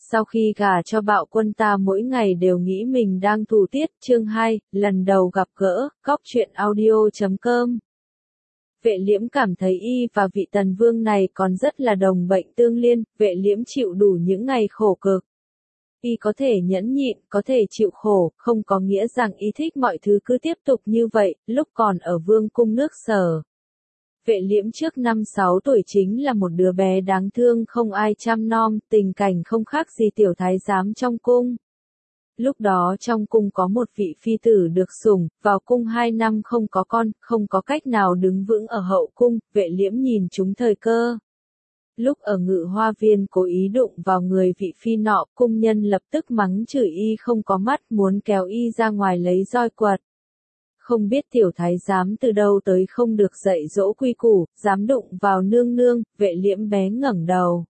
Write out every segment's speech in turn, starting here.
Sau khi gả cho Bạo Quân ta mỗi ngày đều nghĩ mình đang thủ tiết. Chương 2, lần đầu gặp gỡ, Cóc truyện audio.com. Vệ Liễm cảm thấy y và vị Tần Vương này còn rất là đồng bệnh tương liên. Vệ Liễm chịu đủ những ngày khổ cực. Y có thể nhẫn nhịn, có thể chịu khổ, không có nghĩa rằng y thích mọi thứ cứ tiếp tục như vậy. Lúc còn ở Vương cung nước Sở, Vệ Liễm trước năm 6 tuổi chính là một đứa bé đáng thương không ai chăm nom, tình cảnh không khác gì tiểu thái giám trong cung. Lúc đó trong cung có một vị phi tử được sủng, vào cung 2 năm không có con, không có cách nào đứng vững ở hậu cung. Vệ Liễm nhìn trúng thời cơ. Lúc ở Ngự Hoa Viên cố ý đụng vào người vị phi nọ, cung nhân lập tức mắng chửi y không có mắt, muốn kéo y ra ngoài lấy roi quật. Không biết tiểu thái giám từ đâu tới không được dạy dỗ quy củ, dám đụng vào nương nương. Vệ Liễm bé ngẩng đầu,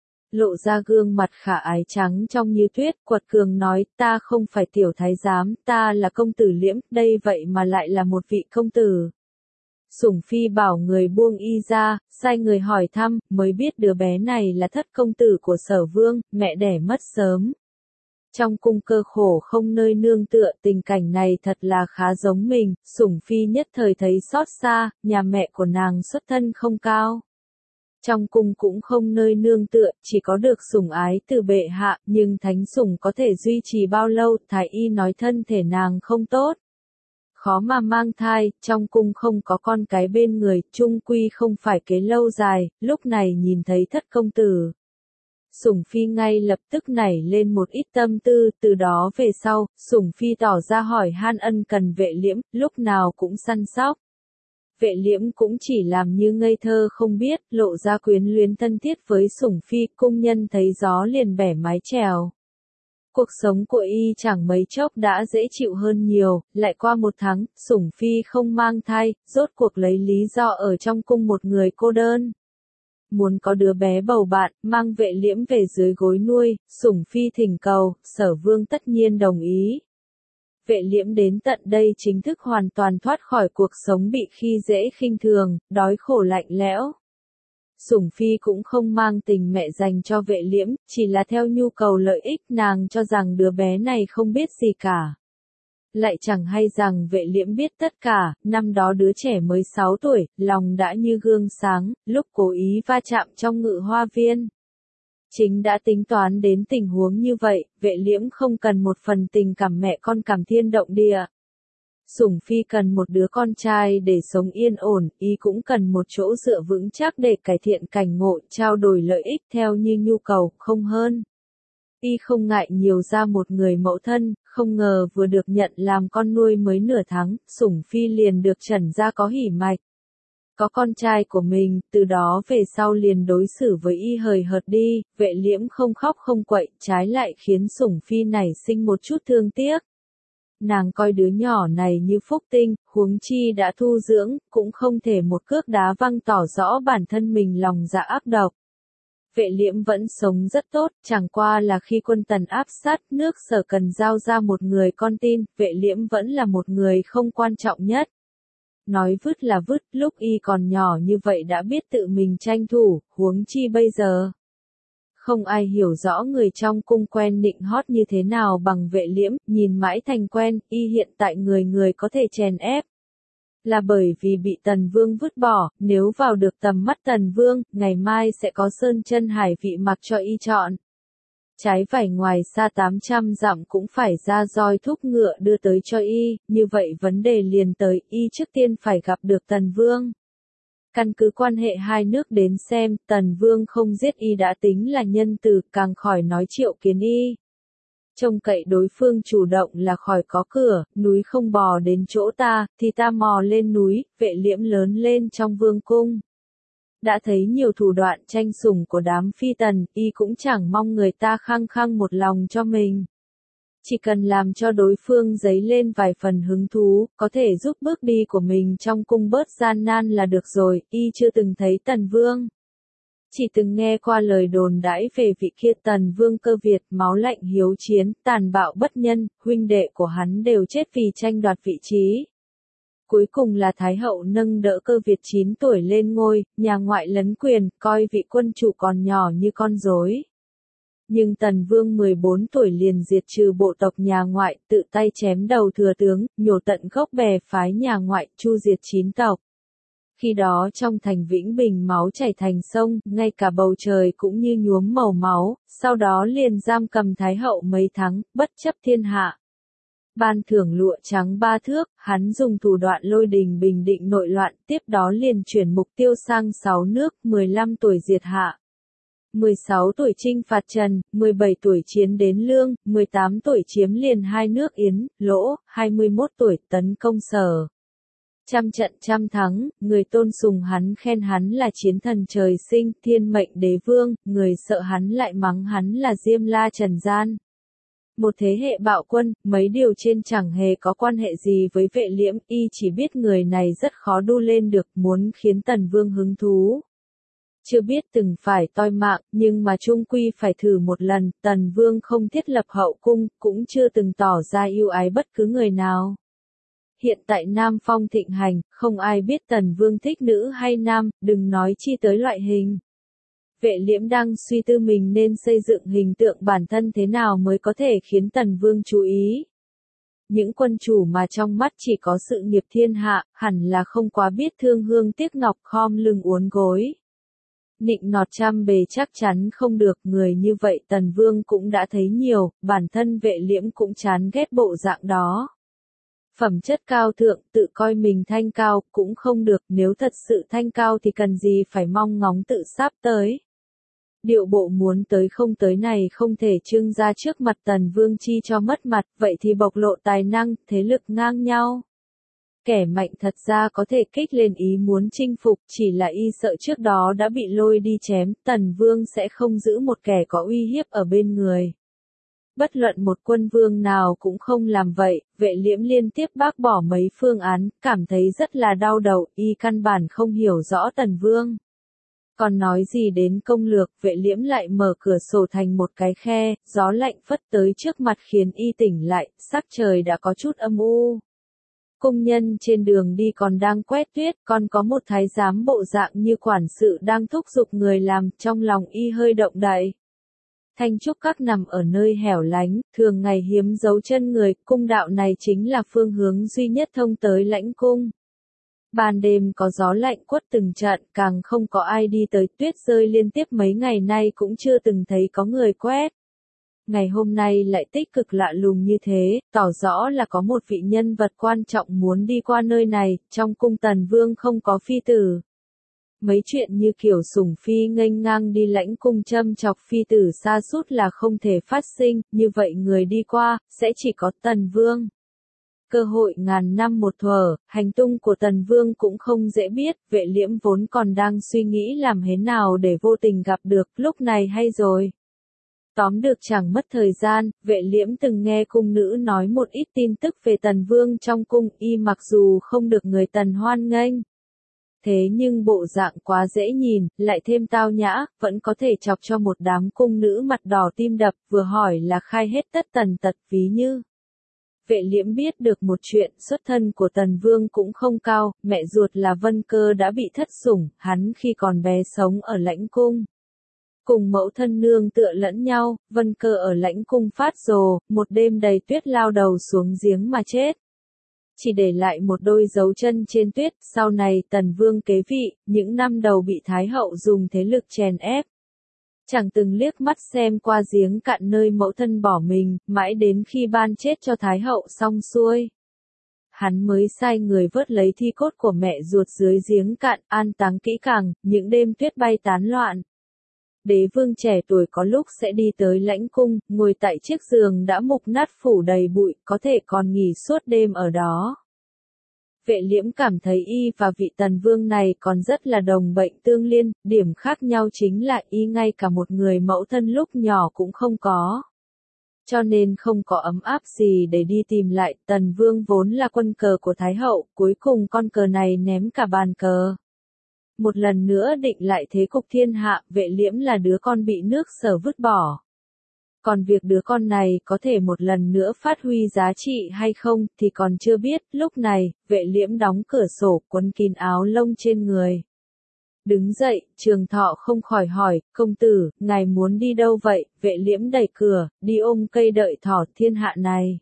lộ ra gương mặt khả ái trắng trong như tuyết, quật cường nói, ta không phải tiểu thái giám, ta là công tử Liễm, đây vậy mà lại là một vị công tử. Sủng phi bảo người buông y ra, sai người hỏi thăm, mới biết đứa bé này là thất công tử của Sở Vương, mẹ đẻ mất sớm. Trong cung cơ khổ không nơi nương tựa, tình cảnh này thật là khá giống mình. Sủng phi nhất thời thấy xót xa, nhà mẹ của nàng xuất thân không cao. Trong cung cũng không nơi nương tựa, chỉ có được sủng ái từ bệ hạ, nhưng thánh sủng có thể duy trì bao lâu. Thái y nói thân thể nàng không tốt, khó mà mang thai, trong cung không có con cái bên người, chung quy không phải kế lâu dài. Lúc này nhìn thấy thất công tử, Sủng phi ngay lập tức nảy lên một ít tâm tư. Từ đó về sau, Sủng phi tỏ ra hỏi han ân cần Vệ Liễm, lúc nào cũng săn sóc. Vệ Liễm cũng chỉ làm như ngây thơ không biết, lộ ra quyến luyến thân thiết với Sủng phi. Cung nhân thấy gió liền bẻ mái chèo. Cuộc sống của y chẳng mấy chốc đã dễ chịu hơn nhiều. Lại qua 1 tháng, Sủng phi không mang thai, rốt cuộc lấy lý do ở trong cung một người cô đơn, muốn có đứa bé bầu bạn, mang Vệ Liễm về dưới gối nuôi. Sủng phi thỉnh cầu, Sở Vương tất nhiên đồng ý. Vệ Liễm đến tận đây chính thức hoàn toàn thoát khỏi cuộc sống bị khi dễ khinh thường, đói khổ lạnh lẽo. Sủng phi cũng không mang tình mẹ dành cho Vệ Liễm, chỉ là theo nhu cầu lợi ích. Nàng cho rằng đứa bé này không biết gì cả, lại chẳng hay rằng Vệ Liễm biết tất cả. Năm đó đứa trẻ mới 6 tuổi, lòng đã như gương sáng, lúc cố ý va chạm trong Ngự Hoa Viên, chính đã tính toán đến tình huống như vậy. Vệ Liễm không cần một phần tình cảm mẹ con cảm thiên động địa. Sủng phi cần một đứa con trai để sống yên ổn, y cũng cần một chỗ dựa vững chắc để cải thiện cảnh ngộ, trao đổi lợi ích theo như nhu cầu, không hơn. Y không ngại nhiều ra một người mẫu thân. Không ngờ vừa được nhận làm con nuôi mới nửa tháng, Sủng phi liền được trần ra có hỉ mạch, có con trai của mình. Từ đó về sau liền đối xử với y hời hợt đi. Vệ Liễm không khóc không quậy, trái lại khiến Sủng phi nảy sinh một chút thương tiếc. Nàng coi đứa nhỏ này như phúc tinh, huống chi đã thu dưỡng, cũng không thể một cước đá văng tỏ rõ bản thân mình lòng dạ ác độc. Vệ Liễm vẫn sống rất tốt, chẳng qua là khi quân Tần áp sát nước Sở cần giao ra một người con tin, Vệ Liễm vẫn là một người không quan trọng nhất. Nói vứt là vứt, lúc y còn nhỏ như vậy đã biết tự mình tranh thủ, huống chi bây giờ. Không ai hiểu rõ người trong cung quen nịnh hót như thế nào bằng Vệ Liễm, nhìn mãi thành quen. Y hiện tại người người có thể chèn ép, là bởi vì bị Tần Vương vứt bỏ. Nếu vào được tầm mắt Tần Vương, ngày mai sẽ có sơn chân hải vị mặc cho y chọn. Trái vải ngoài xa 800 dặm cũng phải ra roi thúc ngựa đưa tới cho y. Như vậy vấn đề liền tới, y trước tiên phải gặp được Tần Vương. Căn cứ quan hệ hai nước đến xem, Tần Vương không giết y đã tính là nhân từ, càng khỏi nói triệu kiến y. Trông cậy đối phương chủ động là khỏi có cửa. Núi không bò đến chỗ ta, thì ta mò lên núi. Vệ Liễm lớn lên trong vương cung, đã thấy nhiều thủ đoạn tranh sủng của đám phi tần, y cũng chẳng mong người ta khăng khăng một lòng cho mình. Chỉ cần làm cho đối phương dấy lên vài phần hứng thú, có thể giúp bước đi của mình trong cung bớt gian nan là được rồi. Y chưa từng thấy Tần Vương, chỉ từng nghe qua lời đồn đãi về vị kia Tần Vương Cơ Việt, máu lạnh hiếu chiến, tàn bạo bất nhân, huynh đệ của hắn đều chết vì tranh đoạt vị trí. Cuối cùng là Thái hậu nâng đỡ Cơ Việt 9 tuổi lên ngôi, nhà ngoại lấn quyền, coi vị quân chủ còn nhỏ như con rối. Nhưng Tần Vương 14 tuổi liền diệt trừ bộ tộc nhà ngoại, tự tay chém đầu thừa tướng, nhổ tận gốc bè phái nhà ngoại, chu diệt 9 tộc. Khi đó trong thành Vĩnh Bình máu chảy thành sông, ngay cả bầu trời cũng như nhuốm màu máu, sau đó liền giam cầm Thái hậu mấy tháng, bất chấp thiên hạ. Ban thưởng lụa trắng 3 thước, hắn dùng thủ đoạn lôi đình bình định nội loạn, tiếp đó liền chuyển mục tiêu sang 6 nước, 15 tuổi diệt Hạ. 16 tuổi chinh phạt Trần, 17 tuổi chiến đến Lương, 18 tuổi chiếm liền 2 nước Yến, Lỗ, 21 tuổi tấn công Sở. Trăm trận trăm thắng, người tôn sùng hắn khen hắn là chiến thần trời sinh, thiên mệnh đế vương, người sợ hắn lại mắng hắn là Diêm La trần gian. Một thế hệ bạo quân, mấy điều trên chẳng hề có quan hệ gì với Vệ Liễm, y chỉ biết người này rất khó đu lên được, muốn khiến Tần Vương hứng thú. Chưa biết từng phải toi mạng, nhưng mà chung quy phải thử một lần, Tần Vương không thiết lập hậu cung, cũng chưa từng tỏ ra yêu ái bất cứ người nào. Hiện tại Nam Phong thịnh hành, không ai biết Tần Vương thích nữ hay nam, đừng nói chi tới loại hình. Vệ Liễm đang suy tư mình nên xây dựng hình tượng bản thân thế nào mới có thể khiến Tần Vương chú ý. Những quân chủ mà trong mắt chỉ có sự nghiệp thiên hạ, hẳn là không quá biết thương hương tiếc ngọc khom lưng uốn gối. Nịnh nọt trăm bề chắc chắn không được, người như vậy Tần Vương cũng đã thấy nhiều, bản thân Vệ Liễm cũng chán ghét bộ dạng đó. Phẩm chất cao thượng, tự coi mình thanh cao, cũng không được, nếu thật sự thanh cao thì cần gì phải mong ngóng tự sắp tới. Điệu bộ muốn tới không tới này không thể trưng ra trước mặt Tần Vương chi cho mất mặt, vậy thì bộc lộ tài năng, thế lực ngang nhau. Kẻ mạnh thật ra có thể kích lên ý muốn chinh phục, chỉ là y sợ trước đó đã bị lôi đi chém, Tần Vương sẽ không giữ một kẻ có uy hiếp ở bên người. Bất luận một quân vương nào cũng không làm vậy, Vệ Liễm liên tiếp bác bỏ mấy phương án, cảm thấy rất là đau đầu, y căn bản không hiểu rõ Tần Vương. Còn nói gì đến công lược, Vệ Liễm lại mở cửa sổ thành một cái khe, gió lạnh phất tới trước mặt khiến y tỉnh lại, sắc trời đã có chút âm u. Công nhân trên đường đi còn đang quét tuyết, còn có một thái giám bộ dạng như quản sự đang thúc giục người làm, trong lòng y hơi động đậy. Thanh trúc các nằm ở nơi hẻo lánh, thường ngày hiếm dấu chân người, cung đạo này chính là phương hướng duy nhất thông tới lãnh cung. Ban đêm có gió lạnh quất từng trận, càng không có ai đi tới, tuyết rơi liên tiếp mấy ngày nay cũng chưa từng thấy có người quét. Ngày hôm nay lại tích cực lạ lùng như thế, tỏ rõ là có một vị nhân vật quan trọng muốn đi qua nơi này, trong cung Tần Vương không có phi tử. Mấy chuyện như kiểu sủng phi nghênh ngang đi lãnh cung châm chọc phi tử sa sút là không thể phát sinh, như vậy người đi qua, sẽ chỉ có Tần Vương. Cơ hội ngàn năm một thuở, hành tung của Tần Vương cũng không dễ biết, Vệ Liễm vốn còn đang suy nghĩ làm thế nào để vô tình gặp được, lúc này hay rồi. Tóm được chẳng mất thời gian, Vệ Liễm từng nghe cung nữ nói một ít tin tức về Tần Vương trong cung, y mặc dù không được người Tần hoan nghênh. Thế nhưng bộ dạng quá dễ nhìn, lại thêm tao nhã, vẫn có thể chọc cho một đám cung nữ mặt đỏ tim đập, vừa hỏi là khai hết tất tần tật, ví như. Vệ Liễm biết được một chuyện, xuất thân của Tần Vương cũng không cao, mẹ ruột là Vân Cơ đã bị thất sủng, hắn khi còn bé sống ở lãnh cung. Cùng mẫu thân nương tựa lẫn nhau, Vân Cơ ở lãnh cung phát rồ, một đêm đầy tuyết lao đầu xuống giếng mà chết. Chỉ để lại một đôi dấu chân trên tuyết, sau này Tần Vương kế vị, những năm đầu bị Thái hậu dùng thế lực chèn ép. Chẳng từng liếc mắt xem qua giếng cạn nơi mẫu thân bỏ mình, mãi đến khi ban chết cho Thái hậu xong xuôi. Hắn mới sai người vớt lấy thi cốt của mẹ ruột dưới giếng cạn, an táng kỹ càng, những đêm tuyết bay tán loạn. Đế vương trẻ tuổi có lúc sẽ đi tới lãnh cung, ngồi tại chiếc giường đã mục nát phủ đầy bụi, có thể còn nghỉ suốt đêm ở đó. Vệ Liễm cảm thấy y và vị Tần Vương này còn rất là đồng bệnh tương liên, điểm khác nhau chính là y ngay cả một người mẫu thân lúc nhỏ cũng không có. Cho nên không có ấm áp gì để đi tìm lại, Tần Vương vốn là quân cờ của Thái hậu, cuối cùng con cờ này ném cả bàn cờ. Một lần nữa định lại thế cục thiên hạ, Vệ Liễm là đứa con bị nước Sở vứt bỏ. Còn việc đứa con này có thể một lần nữa phát huy giá trị hay không thì còn chưa biết, lúc này, Vệ Liễm đóng cửa sổ, quấn kín áo lông trên người. Đứng dậy, Trường Thọ không khỏi hỏi, công tử, ngài muốn đi đâu vậy? Vệ Liễm đẩy cửa, đi ôm cây đợi thỏ thiên hạ này.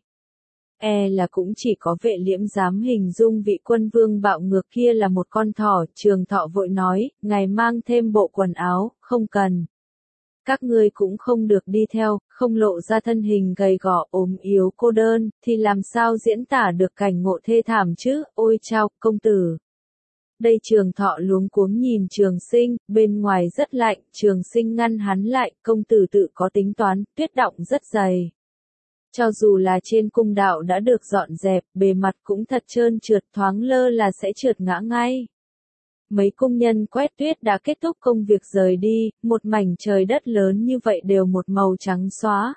Là cũng chỉ có Vệ Liễm dám hình dung vị quân vương bạo ngược kia là một con thỏ. Trường Thọ vội nói, ngài mang thêm bộ quần áo, không cần. Các ngươi cũng không được đi theo, không lộ ra thân hình gầy gò ốm yếu cô đơn, thì làm sao diễn tả được cảnh ngộ thê thảm chứ? Ôi chao, công tử! Đây Trường Thọ luống cuống nhìn Trường Sinh, bên ngoài rất lạnh, Trường Sinh ngăn hắn lại, công tử tự có tính toán, tuyết động rất dày. Cho dù là trên cung đạo đã được dọn dẹp, bề mặt cũng thật trơn trượt, thoáng lơ là sẽ trượt ngã ngay. Mấy công nhân quét tuyết đã kết thúc công việc rời đi, một mảnh trời đất lớn như vậy đều một màu trắng xóa.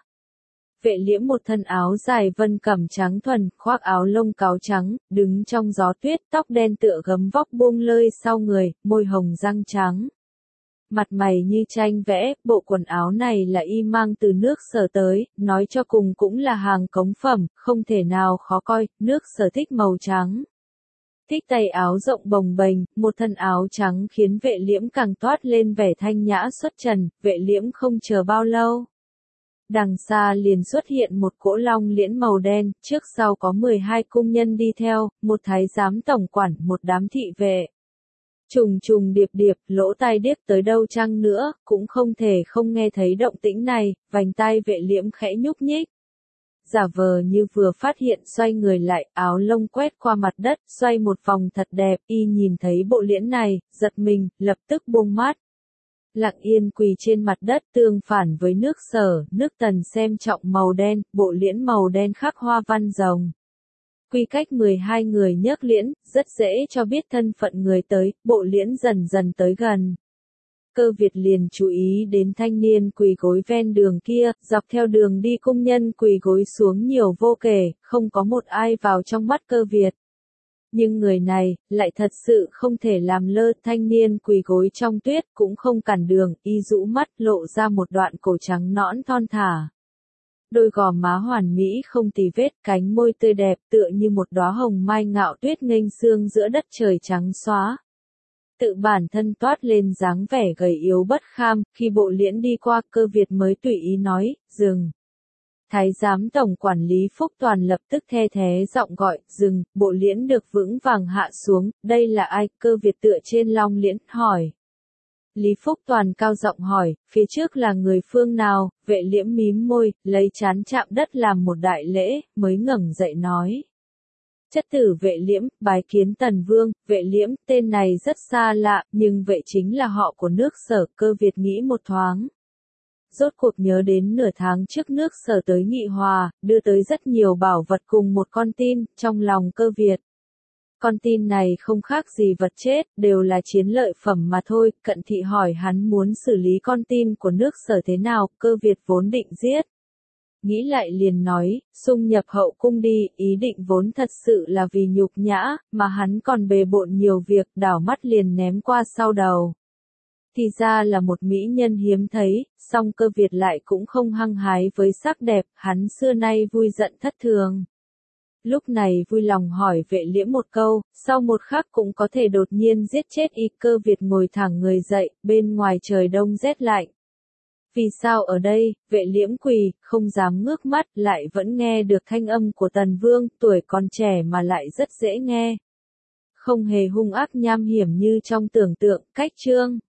Vệ Liễm một thân áo dài vân cẩm trắng thuần, khoác áo lông cáo trắng, đứng trong gió tuyết, tóc đen tựa gấm vóc buông lơi sau người, môi hồng răng trắng. Mặt mày như tranh vẽ, bộ quần áo này là y mang từ nước Sở tới, nói cho cùng cũng là hàng cống phẩm, không thể nào khó coi, nước Sở thích màu trắng. Thích tay áo rộng bồng bềnh, một thân áo trắng khiến Vệ Liễm càng toát lên vẻ thanh nhã xuất trần, Vệ Liễm không chờ bao lâu. Đằng xa liền xuất hiện một cỗ long liễn màu đen, trước sau có 12 cung nhân đi theo, một thái giám tổng quản, một đám thị vệ. Trùng trùng điệp điệp, lỗ tai điếc tới đâu chăng nữa, cũng không thể không nghe thấy động tĩnh này, vành tai Vệ Liễm khẽ nhúc nhích. Giả vờ như vừa phát hiện xoay người lại, áo lông quét qua mặt đất, xoay một vòng thật đẹp, y nhìn thấy bộ liễn này, giật mình, lập tức buông mắt. Lặng yên quỳ trên mặt đất tương phản với nước Sở, nước Tần xem trọng màu đen, bộ liễn màu đen khắc hoa văn rồng. Quy cách 12 người nhấc liễn, rất dễ cho biết thân phận người tới, bộ liễn dần dần tới gần. Cơ Việt liền chú ý đến thanh niên quỳ gối ven đường kia, dọc theo đường đi công nhân quỳ gối xuống nhiều vô kể, không có một ai vào trong mắt Cơ Việt. Nhưng người này, lại thật sự không thể làm lơ, thanh niên quỳ gối trong tuyết cũng không cản đường, y rũ mắt lộ ra một đoạn cổ trắng nõn thon thả. Đôi gò má hoàn mỹ không tì vết, cánh môi tươi đẹp tựa như một đóa hồng mai ngạo tuyết nghênh sương giữa đất trời trắng xóa. Tự bản thân toát lên dáng vẻ gầy yếu bất kham, khi bộ liễn đi qua Cơ Việt mới tùy ý nói, dừng. Thái giám tổng quản lý Phúc Toàn lập tức the thé giọng gọi, dừng, bộ liễn được vững vàng hạ xuống, đây là ai? Cơ Việt tựa trên long liễn, hỏi. Lý Phúc Toàn cao giọng hỏi, phía trước là người phương nào? Vệ Liễm mím môi, lấy trán chạm đất làm một đại lễ, mới ngẩng dậy nói. Chất tử Vệ Liễm, bái kiến Tần Vương. Vệ Liễm, tên này rất xa lạ, nhưng Vệ chính là họ của nước Sở. Cơ Việt nghĩ một thoáng. Rốt cuộc nhớ đến nửa tháng trước nước Sở tới Nghị Hòa, đưa tới rất nhiều bảo vật cùng một con tin, trong lòng Cơ Việt. Con tin này không khác gì vật chết, đều là chiến lợi phẩm mà thôi. Cận thị hỏi hắn muốn xử lý con tin của nước Sở thế nào, Cơ Việt vốn định giết. Nghĩ lại liền nói, xung nhập hậu cung đi, ý định vốn thật sự là vì nhục nhã, mà hắn còn bề bộn nhiều việc, đảo mắt liền ném qua sau đầu. Thì ra là một mỹ nhân hiếm thấy, song Cơ Việt lại cũng không hăng hái với sắc đẹp, hắn xưa nay vui giận thất thường. Lúc này vui lòng hỏi Vệ Liễm một câu, sau một khắc cũng có thể đột nhiên giết chết y. Cơ Việt ngồi thẳng người dậy, bên ngoài trời đông rét lạnh. Vì sao ở đây? Vệ Liễm quỳ, không dám ngước mắt, lại vẫn nghe được thanh âm của Tần Vương, tuổi còn trẻ mà lại rất dễ nghe. Không hề hung ác nham hiểm như trong tưởng tượng, cách chương.